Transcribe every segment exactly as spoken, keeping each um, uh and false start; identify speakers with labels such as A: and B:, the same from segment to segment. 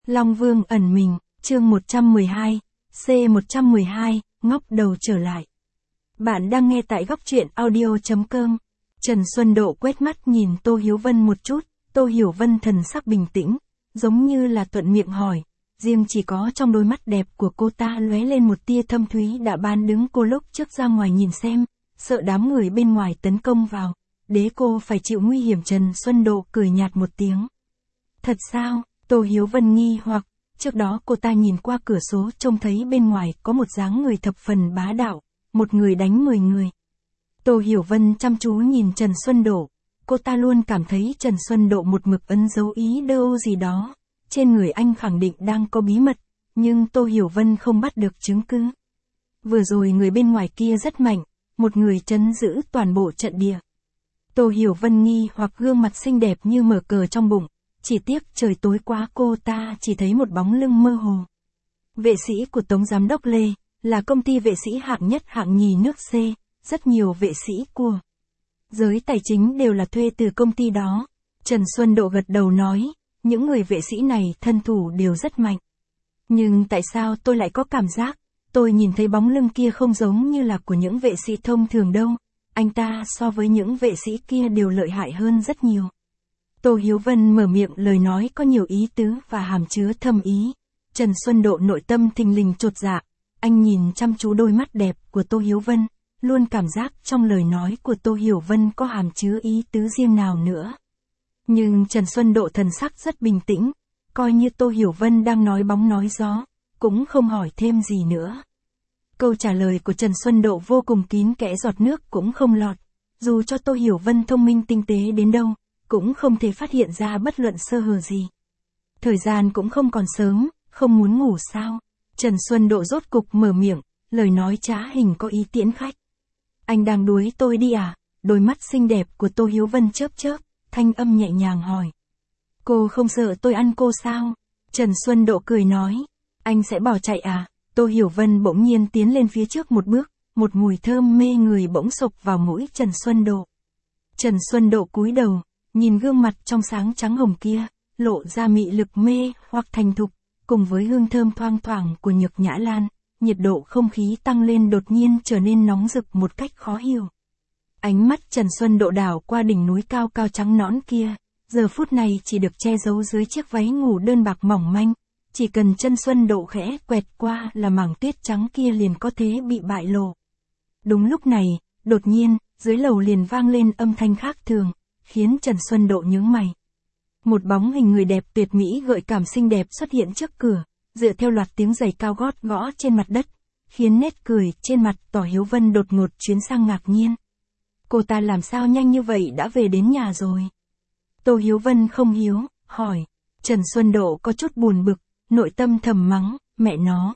A: Long Vương ẩn mình, chương một trăm mười hai, C một trăm mười hai, ngóc đầu trở lại. Bạn đang nghe tại góc truyện audio chấm com. Trần Xuân Độ quét mắt nhìn Tô Hiếu Vân một chút, Tô Hiểu Vân thần sắc bình tĩnh, giống như là thuận miệng hỏi, riêng chỉ có trong đôi mắt đẹp của cô ta lóe lên một tia thâm thúy đã ban đứng cô lúc trước ra ngoài nhìn xem, sợ đám người bên ngoài tấn công vào, đế cô phải chịu nguy hiểm. Trần Xuân Độ cười nhạt một tiếng. Thật sao? Tô Hiếu Vân nghi hoặc, trước đó cô ta nhìn qua cửa sổ trông thấy bên ngoài có một dáng người thập phần bá đạo, một người đánh mười người. Tô Hiểu Vân chăm chú nhìn Trần Xuân Độ, cô ta luôn cảm thấy Trần Xuân Độ một mực ấn dấu ý đâu gì đó, trên người anh khẳng định đang có bí mật, nhưng Tô Hiểu Vân không bắt được chứng cứ. Vừa rồi người bên ngoài kia rất mạnh, một người trấn giữ toàn bộ trận địa. Tô Hiểu Vân nghi hoặc gương mặt xinh đẹp như mở cờ trong bụng. Chỉ tiếc trời tối quá cô ta chỉ thấy một bóng lưng mơ hồ. Vệ sĩ của Tống Giám đốc Lê, là công ty vệ sĩ hạng nhất hạng nhì nước C, rất nhiều vệ sĩ của giới tài chính đều là thuê từ công ty đó. Trần Xuân Độ gật đầu nói, những người vệ sĩ này thân thủ đều rất mạnh. Nhưng tại sao tôi lại có cảm giác, tôi nhìn thấy bóng lưng kia không giống như là của những vệ sĩ thông thường đâu, anh ta so với những vệ sĩ kia đều lợi hại hơn rất nhiều. Tô Hiếu Vân mở miệng lời nói có nhiều ý tứ và hàm chứa thâm ý. Trần Xuân Độ nội tâm thình lình chột dạ, anh nhìn chăm chú đôi mắt đẹp của Tô Hiếu Vân, luôn cảm giác trong lời nói của Tô Hiểu Vân có hàm chứa ý tứ riêng nào nữa. Nhưng Trần Xuân Độ thần sắc rất bình tĩnh, coi như Tô Hiểu Vân đang nói bóng nói gió, cũng không hỏi thêm gì nữa. Câu trả lời của Trần Xuân Độ vô cùng kín kẽ, giọt nước cũng không lọt, dù cho Tô Hiểu Vân thông minh tinh tế đến đâu, cũng không thể phát hiện ra bất luận sơ hở gì. Thời gian cũng không còn sớm, không muốn ngủ sao? Trần Xuân Độ rốt cục mở miệng, lời nói trá hình có ý tiễn khách. Anh đang đuổi tôi đi à? Đôi mắt xinh đẹp của Tô Hiếu Vân chớp chớp, thanh âm nhẹ nhàng hỏi. Cô không sợ tôi ăn cô sao? Trần Xuân Độ cười nói, anh sẽ bỏ chạy à? Tô Hiểu Vân bỗng nhiên tiến lên phía trước một bước, một mùi thơm mê người bỗng sộc vào mũi Trần Xuân Độ. Trần Xuân Độ cúi đầu, nhìn gương mặt trong sáng trắng hồng kia, lộ ra mị lực mê hoặc thành thục, cùng với hương thơm thoang thoảng của Nhược Nhã Lan, nhiệt độ không khí tăng lên đột nhiên trở nên nóng rực một cách khó hiểu. Ánh mắt Trần Xuân Độ đảo qua đỉnh núi cao cao trắng nõn kia, giờ phút này chỉ được che giấu dưới chiếc váy ngủ đơn bạc mỏng manh, chỉ cần Trần Xuân Độ khẽ quẹt qua là mảng tuyết trắng kia liền có thể bị bại lộ. Đúng lúc này, đột nhiên, dưới lầu liền vang lên âm thanh khác thường, khiến Trần Xuân Độ nhướng mày. Một bóng hình người đẹp tuyệt mỹ gợi cảm xinh đẹp xuất hiện trước cửa, dựa theo loạt tiếng giày cao gót gõ trên mặt đất, khiến nét cười trên mặt Tô Hiếu Vân đột ngột chuyển sang ngạc nhiên. Cô ta làm sao nhanh như vậy đã về đến nhà rồi? Tô Hiếu Vân không hiếu, hỏi. Trần Xuân Độ có chút buồn bực, nội tâm thầm mắng, mẹ nó.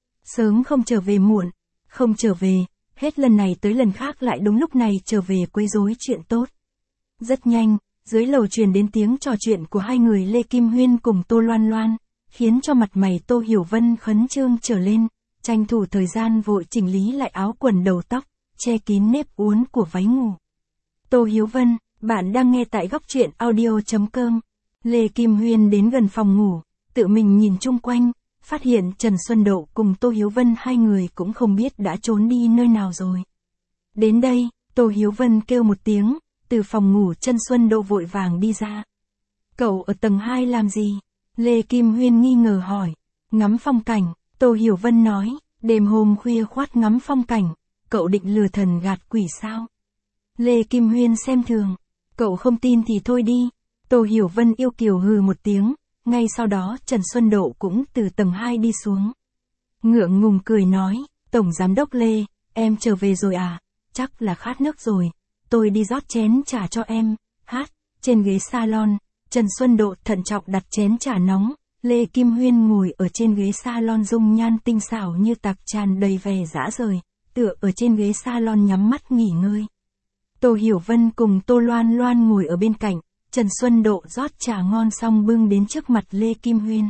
A: Sớm không trở về muộn, không trở về, hết lần này tới lần khác lại đúng lúc này trở về quấy rối chuyện tốt. Rất nhanh, dưới lầu truyền đến tiếng trò chuyện của hai người Lê Kim Huyên cùng Tô Loan Loan, khiến cho mặt mày Tô Hiểu Vân khẩn trương trở lên, tranh thủ thời gian vội chỉnh lý lại áo quần đầu tóc, che kín nếp uốn của váy ngủ. Tô Hiếu Vân, bạn đang nghe tại góc truyện audio chấm com. Lê Kim Huyên đến gần phòng ngủ, tự mình nhìn chung quanh, phát hiện Trần Xuân Độ cùng Tô Hiếu Vân hai người cũng không biết đã trốn đi nơi nào rồi. Đến đây, Tô Hiếu Vân kêu một tiếng. Từ phòng ngủ Trần Xuân Độ vội vàng đi ra. Cậu ở tầng hai làm gì? Lê Kim Huyên nghi ngờ hỏi. Ngắm phong cảnh, Tô Hiểu Vân nói, đêm hôm khuya khoát ngắm phong cảnh, cậu định lừa thần gạt quỷ sao? Lê Kim Huyên xem thường, cậu không tin thì thôi đi. Tô Hiểu Vân yêu kiều hừ một tiếng, ngay sau đó Trần Xuân Độ cũng từ tầng hai đi xuống. Ngượng ngùng cười nói, Tổng Giám đốc Lê, em trở về rồi à? Chắc là khát nước rồi. Tôi đi rót chén trà cho em. Hát, trên ghế salon, Trần Xuân Độ thận trọng đặt chén trà nóng, Lê Kim Huyên ngồi ở trên ghế salon dung nhan tinh xảo như tạc tràn đầy vẻ dã rời, tựa ở trên ghế salon nhắm mắt nghỉ ngơi. Tô Hiểu Vân cùng Tô Loan Loan ngồi ở bên cạnh, Trần Xuân Độ rót trà ngon xong bưng đến trước mặt Lê Kim Huyên.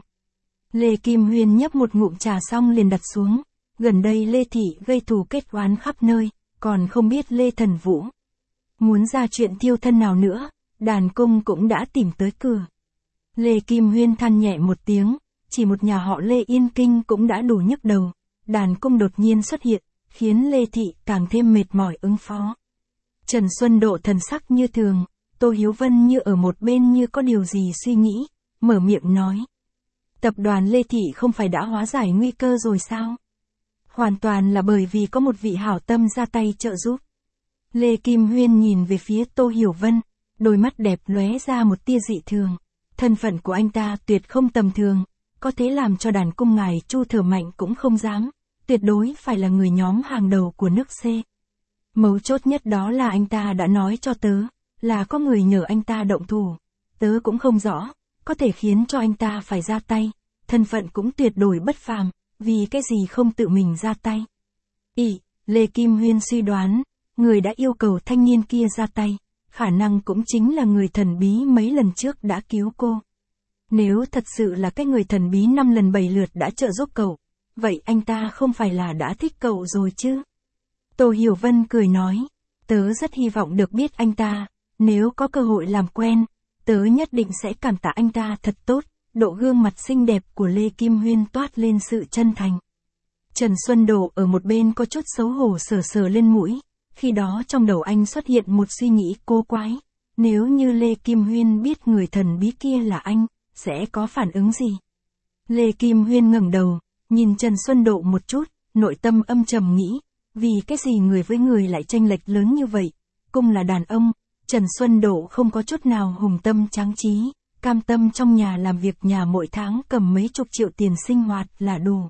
A: Lê Kim Huyên nhấp một ngụm trà xong liền đặt xuống, gần đây Lê Thị gây thù kết oán khắp nơi, còn không biết Lê Thần Vũ muốn ra chuyện tiêu thân nào nữa, đàn cung cũng đã tìm tới cửa. Lê Kim Huyên than nhẹ một tiếng, chỉ một nhà họ Lê Yên Kinh cũng đã đủ nhức đầu, đàn cung đột nhiên xuất hiện, khiến Lê Thị càng thêm mệt mỏi ứng phó. Trần Xuân Độ thần sắc như thường, Tô Hiếu Vân như ở một bên như có điều gì suy nghĩ, mở miệng nói. Tập đoàn Lê Thị không phải đã hóa giải nguy cơ rồi sao? Hoàn toàn là bởi vì có một vị hảo tâm ra tay trợ giúp. Lê Kim Huyên nhìn về phía Tô Hiểu Vân, đôi mắt đẹp lóe ra một tia dị thường. Thân phận của anh ta tuyệt không tầm thường, có thể làm cho đàn cung ngài Chu thở mạnh cũng không dám, tuyệt đối phải là người nhóm hàng đầu của nước C. Mấu chốt nhất đó là anh ta đã nói cho tớ, là có người nhờ anh ta động thủ. Tớ cũng không rõ, có thể khiến cho anh ta phải ra tay, thân phận cũng tuyệt đối bất phàm, vì cái gì không tự mình ra tay. Ý, Lê Kim Huyên suy đoán, người đã yêu cầu thanh niên kia ra tay, khả năng cũng chính là người thần bí mấy lần trước đã cứu cô. Nếu thật sự là cái người thần bí năm lần bảy lượt đã trợ giúp cậu, vậy anh ta không phải là đã thích cậu rồi chứ? Tô Hiểu Vân cười nói, tớ rất hy vọng được biết anh ta, nếu có cơ hội làm quen, tớ nhất định sẽ cảm tạ anh ta thật tốt. Độ gương mặt xinh đẹp của Lê Kim Huyên toát lên sự chân thành. Trần Xuân Độ ở một bên có chút xấu hổ sờ sờ lên mũi, khi đó trong đầu anh xuất hiện một suy nghĩ cô quái, nếu như Lê Kim Huyên biết người thần bí kia là anh, sẽ có phản ứng gì? Lê Kim Huyên ngẩng đầu, nhìn Trần Xuân Độ một chút, nội tâm âm trầm nghĩ, vì cái gì người với người lại chênh lệch lớn như vậy, cung là đàn ông, Trần Xuân Độ không có chút nào hùng tâm tráng trí. Cam tâm trong nhà làm việc nhà mỗi tháng cầm mấy chục triệu tiền sinh hoạt là đủ.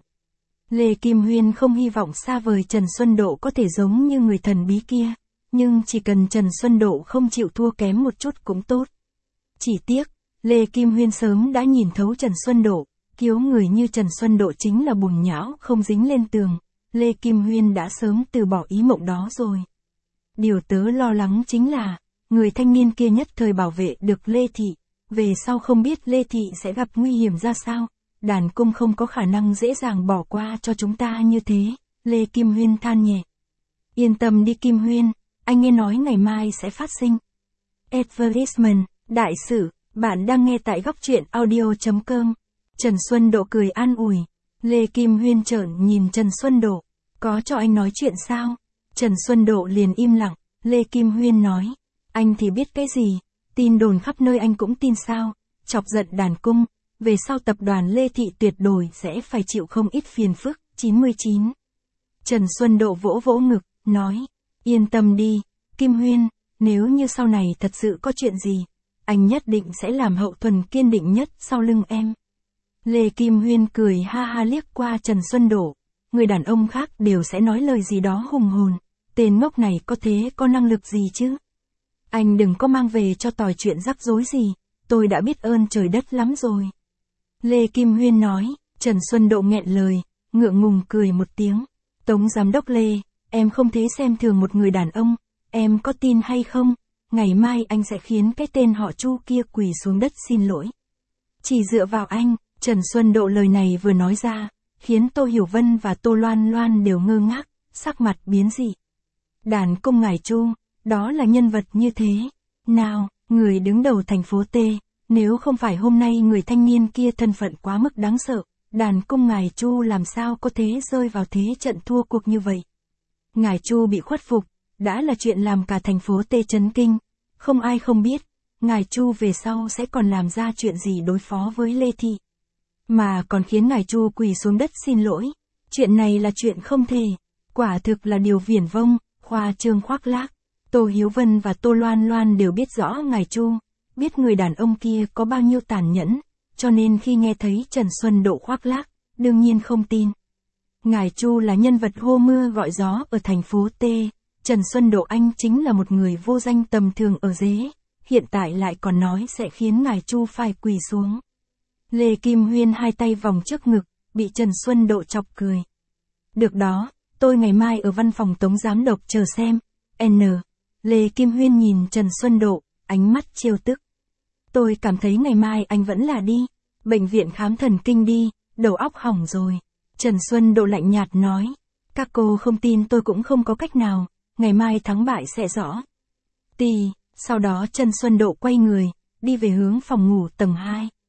A: Lê Kim Huyên không hy vọng xa vời Trần Xuân Độ có thể giống như người thần bí kia, nhưng chỉ cần Trần Xuân Độ không chịu thua kém một chút cũng tốt. Chỉ tiếc, Lê Kim Huyên sớm đã nhìn thấu Trần Xuân Độ, kiếu người như Trần Xuân Độ chính là bùn nhão không dính lên tường, Lê Kim Huyên đã sớm từ bỏ ý mộng đó rồi. Điều tớ lo lắng chính là, người thanh niên kia nhất thời bảo vệ được Lê Thị. Về sau không biết Lê Thị sẽ gặp nguy hiểm ra sao, đàn cung không có khả năng dễ dàng bỏ qua cho chúng ta như thế, Lê Kim Huyên than nhẹ. Yên tâm đi Kim Huyên, anh nghe nói ngày mai sẽ phát sinh. Advertisement, đại sử, bạn đang nghe tại góc truyện audio chấm com. Trần Xuân Độ cười an ủi, Lê Kim Huyên trợn nhìn Trần Xuân Độ, có cho anh nói chuyện sao? Trần Xuân Độ liền im lặng, Lê Kim Huyên nói, anh thì biết cái gì? Tin đồn khắp nơi anh cũng tin sao, chọc giận đàn cung, về sau tập đoàn Lê Thị tuyệt đối sẽ phải chịu không ít phiền phức. chín mươi chín. Trần Xuân Độ vỗ vỗ ngực, nói, yên tâm đi, Kim Huyên, nếu như sau này thật sự có chuyện gì, anh nhất định sẽ làm hậu thuẫn kiên định nhất sau lưng em. Lê Kim Huyên cười ha ha liếc qua Trần Xuân Độ, người đàn ông khác đều sẽ nói lời gì đó hùng hồn, tên ngốc này có thế có năng lực gì chứ? Anh đừng có mang về cho tòi chuyện rắc rối gì, tôi đã biết ơn trời đất lắm rồi. Lê Kim Huyên nói, Trần Xuân Độ nghẹn lời, ngượng ngùng cười một tiếng. Tống giám đốc Lê, em không thế xem thường một người đàn ông, em có tin hay không? Ngày mai anh sẽ khiến cái tên họ Chu kia quỳ xuống đất xin lỗi. Chỉ dựa vào anh, Trần Xuân Độ lời này vừa nói ra, khiến Tô Hiểu Vân và Tô Loan Loan đều ngơ ngác, sắc mặt biến dị. Đàn cung ngài Chu, đó là nhân vật như thế. Nào, người đứng đầu thành phố T, nếu không phải hôm nay người thanh niên kia thân phận quá mức đáng sợ, đàn cung ngài Chu làm sao có thế rơi vào thế trận thua cuộc như vậy. Ngài Chu bị khuất phục, đã là chuyện làm cả thành phố T chấn kinh, không ai không biết, ngài Chu về sau sẽ còn làm ra chuyện gì đối phó với Lê Thị. Mà còn khiến ngài Chu quỳ xuống đất xin lỗi, chuyện này là chuyện không thể, quả thực là điều viển vông, khoa trương khoác lác. Tô Hiếu Vân và Tô Loan Loan đều biết rõ ngài Chu, biết người đàn ông kia có bao nhiêu tàn nhẫn, cho nên khi nghe thấy Trần Xuân Độ khoác lác, đương nhiên không tin. Ngài Chu là nhân vật hô mưa gọi gió ở thành phố T, Trần Xuân Độ anh chính là một người vô danh tầm thường ở dế, hiện tại lại còn nói sẽ khiến ngài Chu phải quỳ xuống. Lê Kim Huyên hai tay vòng trước ngực, bị Trần Xuân Độ chọc cười. Được đó, tôi ngày mai ở văn phòng Tống giám đốc chờ xem. N. Lê Kim Huyên nhìn Trần Xuân Độ, ánh mắt trêu tức. Tôi cảm thấy ngày mai anh vẫn là đi, bệnh viện khám thần kinh đi, đầu óc hỏng rồi. Trần Xuân Độ lạnh nhạt nói, các cô không tin tôi cũng không có cách nào, ngày mai thắng bại sẽ rõ. Tì, sau đó Trần Xuân Độ quay người, đi về hướng phòng ngủ tầng hai.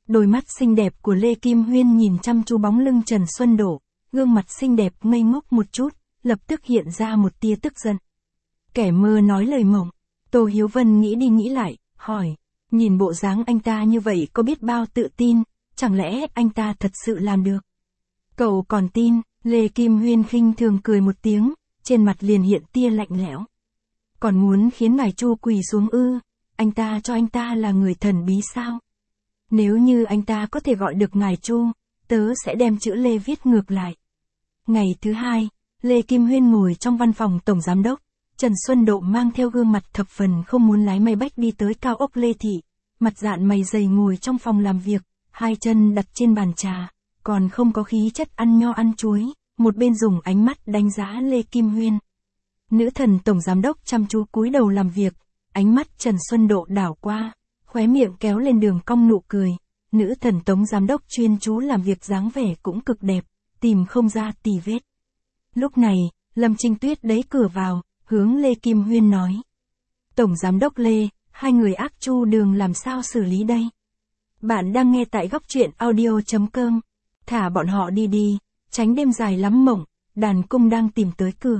A: Đôi mắt xinh đẹp của Lê Kim Huyên nhìn chăm chú bóng lưng Trần Xuân Độ, gương mặt xinh đẹp ngây ngốc một chút, lập tức hiện ra một tia tức giận. Kẻ mơ nói lời mộng. Tô Hiếu Vân nghĩ đi nghĩ lại, hỏi, nhìn bộ dáng anh ta như vậy có biết bao tự tin, chẳng lẽ anh ta thật sự làm được? Cậu còn tin? Lê Kim Huyên khinh thường cười một tiếng, trên mặt liền hiện tia lạnh lẽo. Còn muốn khiến ngài Chu quỳ xuống ư? Anh ta cho anh ta là người thần bí sao? Nếu như anh ta có thể gọi được ngài Chu, tớ sẽ đem chữ Lê viết ngược lại. Ngày thứ hai, Lê Kim Huyên ngồi trong văn phòng tổng giám đốc, Trần Xuân Độ mang theo gương mặt thập phần không muốn lái máy bách đi tới cao ốc Lê Thị, mặt dạn mày dày ngồi trong phòng làm việc, hai chân đặt trên bàn trà, còn không có khí chất ăn nho ăn chuối, một bên dùng ánh mắt đánh giá Lê Kim Huyên. Nữ thần tổng giám đốc chăm chú cúi đầu làm việc, ánh mắt Trần Xuân Độ đảo qua, khóe miệng kéo lên đường cong nụ cười, nữ thần tổng giám đốc chuyên chú làm việc dáng vẻ cũng cực đẹp, tìm không ra tì vết. Lúc này, Lâm Trinh Tuyết đẩy cửa vào, hướng Lê Kim Huyên nói. Tổng giám đốc Lê, hai người ác chu đường làm sao xử lý đây? Bạn đang nghe tại góc truyện audio chấm com. Thả bọn họ đi đi, tránh đêm dài lắm mộng, đàn cung đang tìm tới cửa.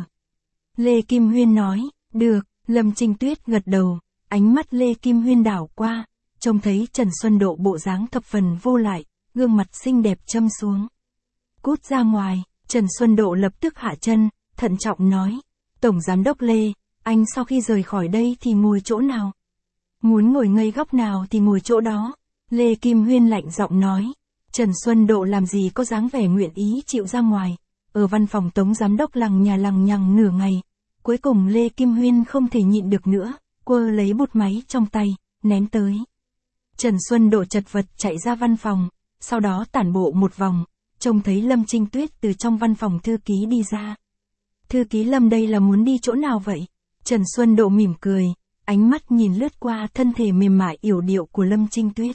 A: Lê Kim Huyên nói, được, Lâm Trinh Tuyết gật đầu, ánh mắt Lê Kim Huyên đảo qua, trông thấy Trần Xuân Độ bộ dáng thập phần vô lại, gương mặt xinh đẹp châm xuống. Cút ra ngoài, Trần Xuân Độ lập tức hạ chân, thận trọng nói, Tổng giám đốc Lê, anh sau khi rời khỏi đây thì ngồi chỗ nào? Muốn ngồi ngây góc nào thì ngồi chỗ đó. Lê Kim Huyên lạnh giọng nói. Trần Xuân Độ làm gì có dáng vẻ nguyện ý chịu ra ngoài. Ở văn phòng tổng giám đốc lằng nhà lằng nhằng nửa ngày. Cuối cùng Lê Kim Huyên không thể nhịn được nữa, quơ lấy bút máy trong tay, ném tới. Trần Xuân Độ chật vật chạy ra văn phòng, sau đó tản bộ một vòng, trông thấy Lâm Trinh Tuyết từ trong văn phòng thư ký đi ra. Thư ký Lâm đây là muốn đi chỗ nào vậy? Trần Xuân Độ mỉm cười, ánh mắt nhìn lướt qua thân thể mềm mại yểu điệu của Lâm Trinh Tuyết.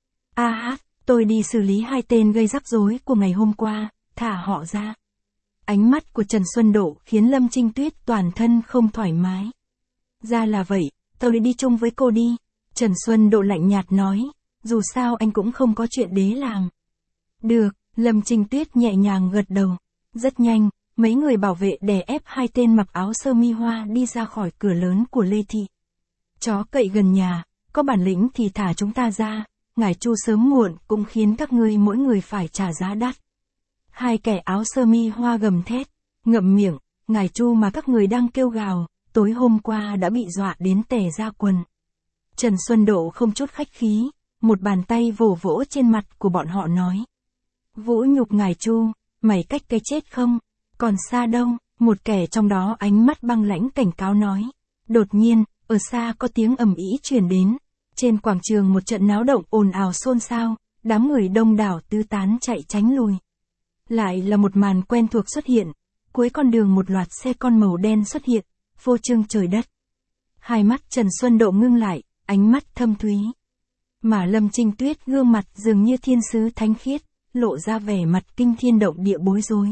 A: A hát, tôi đi xử lý hai tên gây rắc rối của ngày hôm qua, thả họ ra. Ánh mắt của Trần Xuân Độ khiến Lâm Trinh Tuyết toàn thân không thoải mái. Ra là vậy, tôi đi chung với cô đi. Trần Xuân Độ lạnh nhạt nói, dù sao anh cũng không có chuyện đế làm. Được, Lâm Trinh Tuyết nhẹ nhàng gật đầu. Rất nhanh, mấy người bảo vệ đè ép hai tên mặc áo sơ mi hoa đi ra khỏi cửa lớn của Lê Thị. Chó cậy gần nhà, có bản lĩnh thì thả chúng ta ra, ngài Chu sớm muộn cũng khiến các ngươi mỗi người phải trả giá đắt. Hai kẻ áo sơ mi hoa gầm thét, ngậm miệng, ngài Chu mà các người đang kêu gào, tối hôm qua đã bị dọa đến tè ra quần. Trần Xuân Độ không chút khách khí, một bàn tay vỗ vỗ trên mặt của bọn họ nói. Vũ nhục ngài Chu, mày cách cái chết không? Còn xa đâu? Một kẻ trong đó ánh mắt băng lãnh cảnh cáo nói. Đột nhiên, ở xa có tiếng ầm ĩ truyền đến. Trên quảng trường một trận náo động ồn ào xôn xao, đám người đông đảo tứ tán chạy tránh lùi. Lại là một màn quen thuộc xuất hiện, cuối con đường một loạt xe con màu đen xuất hiện, phô trương trời đất. Hai mắt Trần Xuân Độ ngưng lại, ánh mắt thâm thúy. Mà Lâm Trinh Tuyết gương mặt dường như thiên sứ thánh khiết, lộ ra vẻ mặt kinh thiên động địa bối rối.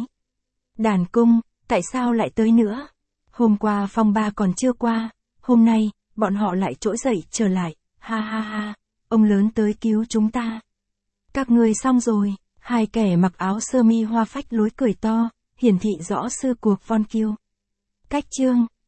A: Đàn cung, tại sao lại tới nữa? Hôm qua phong ba còn chưa qua, hôm nay, bọn họ lại trỗi dậy trở lại, ha ha ha, ông lớn tới cứu chúng ta. Các ngươi xong rồi, hai kẻ mặc áo sơ mi hoa phách lối cười to, hiển thị rõ sư cuộc von kiêu. Cách chương